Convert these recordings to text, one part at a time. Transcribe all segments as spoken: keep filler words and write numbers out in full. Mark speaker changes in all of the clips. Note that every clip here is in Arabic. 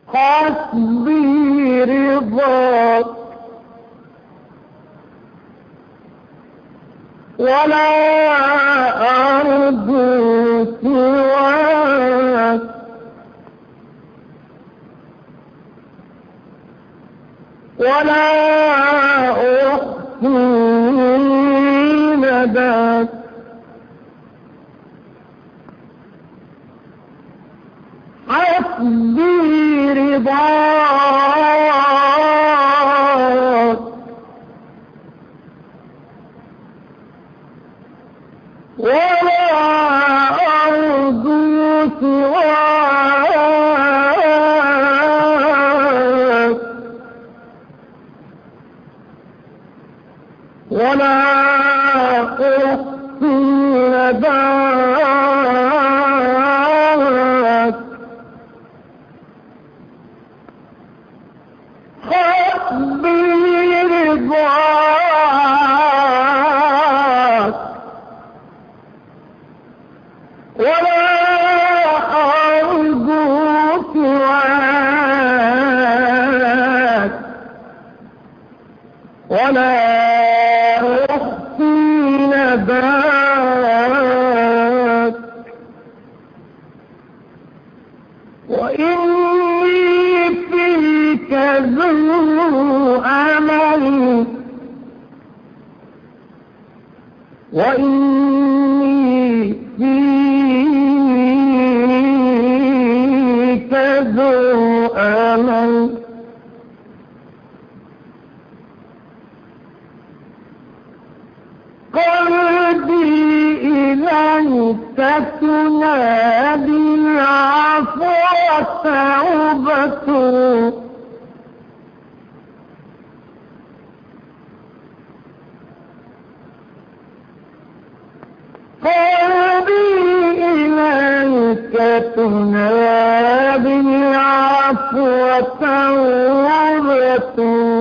Speaker 1: حسبي رضاك ولا أرجو سواك ولا أحصي نداك حسبي رضاك ولا أرجو سواك ولا أحصي نداك حسبي رضاك ولا أرجو سواك ولا أحصي نداك وإني فيك ذو أمل وإني فيك ذو أمل قلبي إليك تنادي العفو توبته قلبي إليك تنادي العفو توبته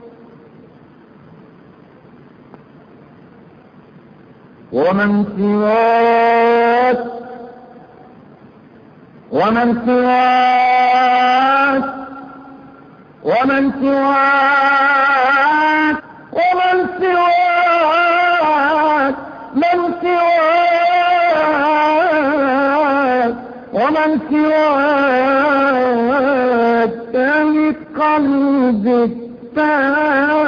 Speaker 1: ومن سواك ومن سواك ومن سواك ومن سواك من سواك ومن سواك لقلبك